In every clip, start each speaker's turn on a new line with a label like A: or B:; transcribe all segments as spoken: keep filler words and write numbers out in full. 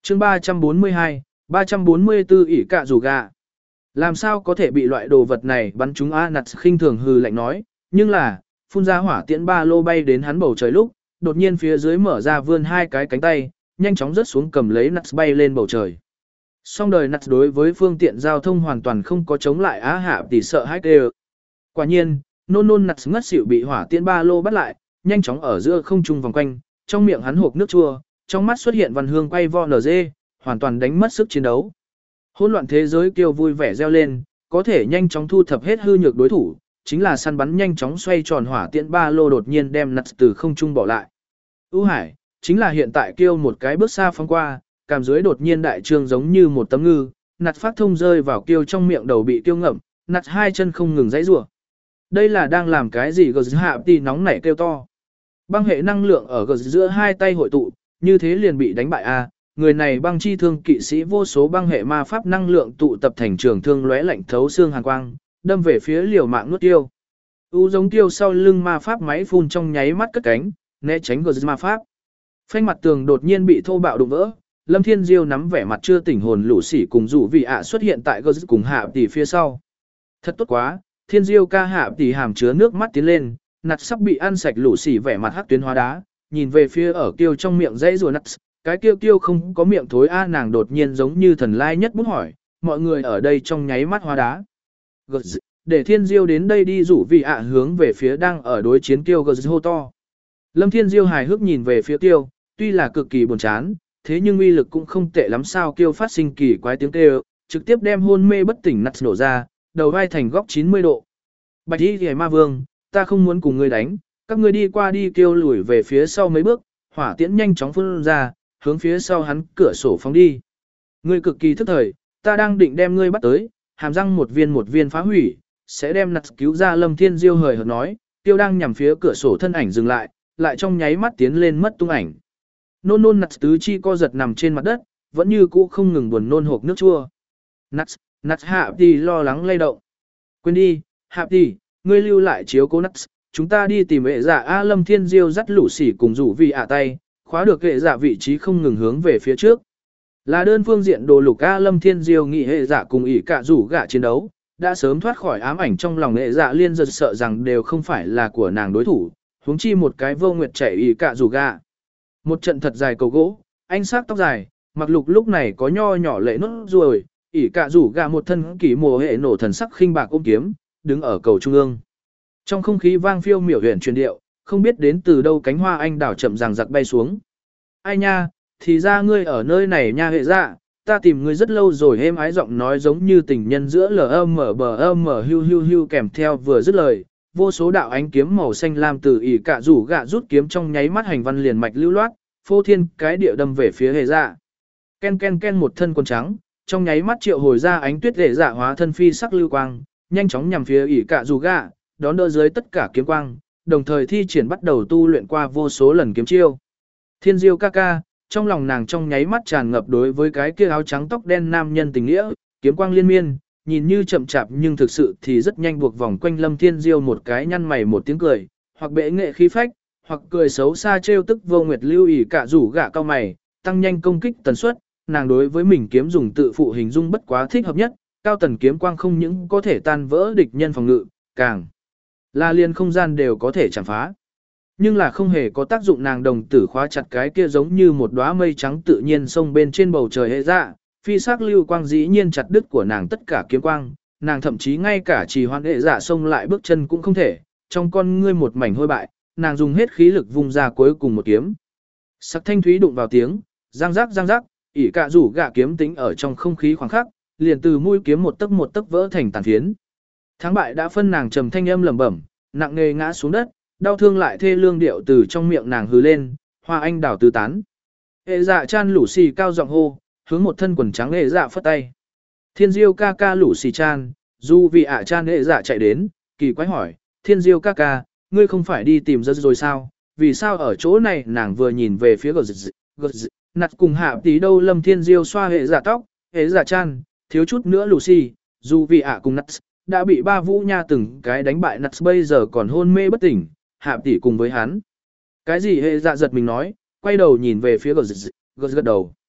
A: chương ba trăm bốn mươi hai, ba trăm bốn mươi tư ỉ cạ rủ gà. Làm sao có thể bị loại đồ vật này bắn trúng A Nặt khinh thường hừ lạnh nói, nhưng là, phun ra hỏa tiễn ba lô bay đến hắn bầu trời lúc, đột nhiên phía dưới mở ra vươn hai cái cánh tay, nhanh chóng rớt xuống cầm lấy Nặt bay lên bầu trời. Song đời Nặt đối với phương tiện giao thông hoàn toàn không có chống lại Á Hạ tỷ sợ hãi đều. Quả nhiên, nôn nôn Nặt ngất xỉu bị hỏa tiễn ba lô bắt lại, nhanh chóng ở giữa không trung vòng quanh, trong miệng hắn hộp nước chua, trong mắt xuất hiện văn hương quay vo nở dê, hoàn toàn đánh mất sức chiến đấu. Hỗn loạn thế giới kêu vui vẻ reo lên, có thể nhanh chóng thu thập hết hư nhược đối thủ, chính là săn bắn nhanh chóng xoay tròn hỏa tiễn ba lô đột nhiên đem Nặt từ không trung bỏ lại. U Hải, chính là hiện tại kêu một cái bước xa phóng qua, cảm dưới đột nhiên đại trương giống như một tấm ngư, Nặt phát thông rơi vào kêu trong miệng đầu bị tiêu ngậm, Nặt hai chân không ngừng giãy giụa. Đây là đang làm cái gì gờ hạ tì nóng nảy kêu to. Băng hệ năng lượng ở gờ giữa hai tay hội tụ, như thế liền bị đánh bại a. Người này băng chi thương kỵ sĩ vô số băng hệ ma pháp năng lượng tụ tập thành trường thương lóe lạnh thấu xương hàn quang, đâm về phía liều mạng nuốt tiêu. U giống tiêu sau lưng ma pháp máy phun trong nháy mắt cất cánh, né tránh gờ ma pháp. Phanh mặt tường đột nhiên bị thô bạo đụng vỡ, Lâm Thiên Diêu nắm vẻ mặt chưa tỉnh hồn lũ sỉ cùng rủ vị ạ xuất hiện tại gờ cùng hạ tỷ phía sau. Thật tốt quá, Thiên Diêu ca hạ tỷ hàm chứa nước mắt tiến lên, Nặt sắp bị ăn sạch lũ sỉ vẻ mặt hắc tuyến hóa đá, nhìn về phía ở kiêu trong miệng dãy rùa Nặt, cái kiêu kiêu không có miệng thối a nàng đột nhiên giống như thần lai nhất bút hỏi, mọi người ở đây trong nháy mắt hóa đá. Gờ để Thiên Diêu đến đây đi rủ vị ạ hướng về phía đang ở đối chiến kiêu gờ hô to. Lâm Thiên Diêu hài hước nhìn về phía kiêu, tuy là cực kỳ buồn chán, thế nhưng uy lực cũng không tệ lắm sao kiêu phát sinh kỳ quái tiếng kêu, trực tiếp đem hôn mê bất tỉnh Nặt nổ ra, đầu vai thành góc chín mươi độ. Bạch y hề ma vương, ta không muốn cùng ngươi đánh, các ngươi đi qua đi kêu lùi về phía sau mấy bước, hỏa tiễn nhanh chóng phun ra, hướng phía sau hắn cửa sổ phóng đi. Ngươi cực kỳ thức thời, ta đang định đem ngươi bắt tới, hàm răng một viên một viên phá hủy, sẽ đem Nặt cứu ra. Lâm Thiên Diêu hời hợt nói, tiêu đang nhằm phía cửa sổ thân ảnh dừng lại, lại trong nháy mắt tiến lên mất tung ảnh. Nôn nôn Nặt tứ chi co giật nằm trên mặt đất, vẫn như cũ không ngừng buồn nôn hộp nước chua. Nặt, Nặt hạ tỷ lo lắng lay động. Quên đi, hạ tỷ, ngươi lưu lại chiếu cố Nặt, chúng ta đi tìm hệ giả A. Lâm Thiên Diêu dắt lũ sỉ cùng rủ vì ạ tay, khóa được hệ giả vị trí không ngừng hướng về phía trước. Là đơn phương diện đồ lục A. Lâm Thiên Diêu nghị hệ giả cùng ỉ cả rủ gạ chiến đấu, đã sớm thoát khỏi ám ảnh trong lòng hệ giả liên giật sợ rằng đều không phải là của nàng đối thủ, huống chi một cái vô nguyệt chảy ỉ cả rủ gạ. Một trận thật dài cầu gỗ, anh sắc tóc dài, mặc lục lúc này có nho nhỏ lệ nốt ruồi, ỉ cả rủ gạ một thân kỷ mùa hệ nổ thần sắc khinh bạc ôm kiếm, đứng ở cầu trung ương. Trong không khí vang phiêu miểu huyền truyền điệu, không biết đến từ đâu cánh hoa anh đào chậm ràng giặc bay xuống. Ai nha, thì ra ngươi ở nơi này nha hệ dạ, ta tìm ngươi rất lâu rồi. Êm ái giọng nói giống như tình nhân giữa lờ mờ bờ mờ hưu hưu hưu kèm theo vừa dứt lời, vô số đạo ánh kiếm màu xanh lam từ ỉ cả rủ gạ rút kiếm trong nháy mắt hành văn liền mạch lưu loát, phô thiên cái địa đâm về phía hệ dạ. Ken ken ken một thân quần trắng, trong nháy mắt triệu hồi ra ánh tuyết hệ dạ hóa thân phi sắc lưu quang, nhanh chóng nhằm phía ỉ cả rủ gạ, đón đỡ dưới tất cả kiếm quang, đồng thời thi triển bắt đầu tu luyện qua vô số lần kiếm chiêu. Thiên Diêu ca ca, trong lòng nàng trong nháy mắt tràn ngập đối với cái kia áo trắng tóc đen nam nhân tình nghĩa, kiếm quang liên miên, nhìn như chậm chạp nhưng thực sự thì rất nhanh buộc vòng quanh Lâm Thiên Diêu một cái nhăn mày một tiếng cười, hoặc bệ nghệ khí phách, hoặc cười xấu xa trêu tức vô nguyệt lưu ỉ cả rủ gạ cao mày, tăng nhanh công kích tần suất, nàng đối với mình kiếm dùng tự phụ hình dung bất quá thích hợp nhất, cao tần kiếm quang không những có thể tan vỡ địch nhân phòng ngự, càng là liền không gian đều có thể chạm phá. Nhưng là không hề có tác dụng, nàng đồng tử khóa chặt cái kia giống như một đóa mây trắng tự nhiên xông bên trên bầu trời hệ dạ, phi sắc lưu quang dĩ nhiên chặt đứt của nàng tất cả kiếm quang, nàng thậm chí ngay cả trì hoãn hệ dạ xông lại bước chân cũng không thể, trong con ngươi một mảnh hôi bại, nàng dùng hết khí lực vung ra cuối cùng một kiếm. Sắc thanh thúy đụng vào tiếng, răng rắc răng rắc, ỉ cả rủ gạ kiếm tính ở trong không khí khoảng khắc, liền từ mũi kiếm một tấc một tấc vỡ thành tàn phiến. Thắng bại đã phân, nàng trầm thanh âm lẩm bẩm, nặng nề ngã xuống đất, đau thương lại thê lương điệu từ trong miệng nàng hừ lên, hoa anh đào tứ tán. Hệ dạ chan lũ xì cao giọng hô, hướng một thân quần trắng hệ dạ phất tay. Thiên Diêu ca ca lũ xì chan, dù vì ạ chan hệ dạ chạy đến, kỳ quái hỏi, Thiên Diêu ca ca, ngươi không phải đi tìm giật rồi sao, vì sao ở chỗ này? Nàng vừa nhìn về phía gờ giật gờ giật, nặt cùng hạ tí đâu. Lâm Thiên Diêu xoa hệ dạ tóc, hệ dạ chan, thiếu chút nữa lũ xì, dù vì ạ cùng nặt đã bị ba vũ nha từng cái đánh bại, nặt bây giờ còn hôn mê bất tỉnh, hạ tỷ cùng với hắn. Cái gì? Hệ dạ giật mình nói, quay đầu nhìn về phía gờ giật gật gật đầu.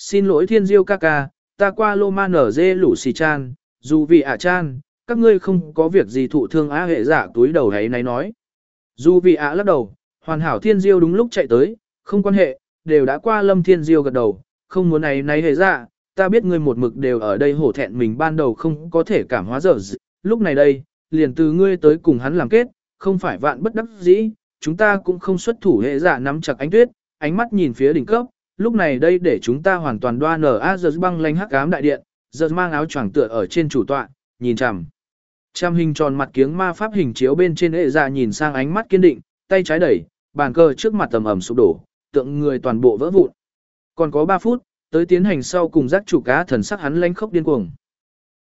A: Xin lỗi thiên diêu ca ca, ta qua lô man ở dê lũ xì chan, dù vì ạ chan, các ngươi không có việc gì thụ thương á hệ dạ túi đầu ấy náy nói. Dù vì ạ lắc đầu, hoàn hảo thiên diêu đúng lúc chạy tới, không quan hệ, đều đã qua lâm thiên diêu gật đầu, không muốn này náy hệ dạ, ta biết ngươi một mực đều ở đây hổ thẹn mình ban đầu không có thể cảm hóa dở dị. Lúc này đây, liền từ ngươi tới cùng hắn làm kết, không phải vạn bất đắc dĩ, chúng ta cũng không xuất thủ hệ dạ nắm chặt ánh tuyết, ánh mắt nhìn phía đỉnh cấp, lúc này đây để chúng ta hoàn toàn đoan ở a giờ băng lanh hắc ám đại điện, giờ mang áo choàng tựa ở trên chủ tọa, nhìn chằm. Trăm hình tròn mặt kiếng ma pháp hình chiếu bên trên hệ dạ nhìn sang ánh mắt kiên định, tay trái đẩy, bàn cờ trước mặt tầm ẩm sụp đổ, tượng người toàn bộ vỡ vụn. Còn có ba phút, tới tiến hành sau cùng giác chủ cá thần sắc hắn lanh khốc điên cuồng.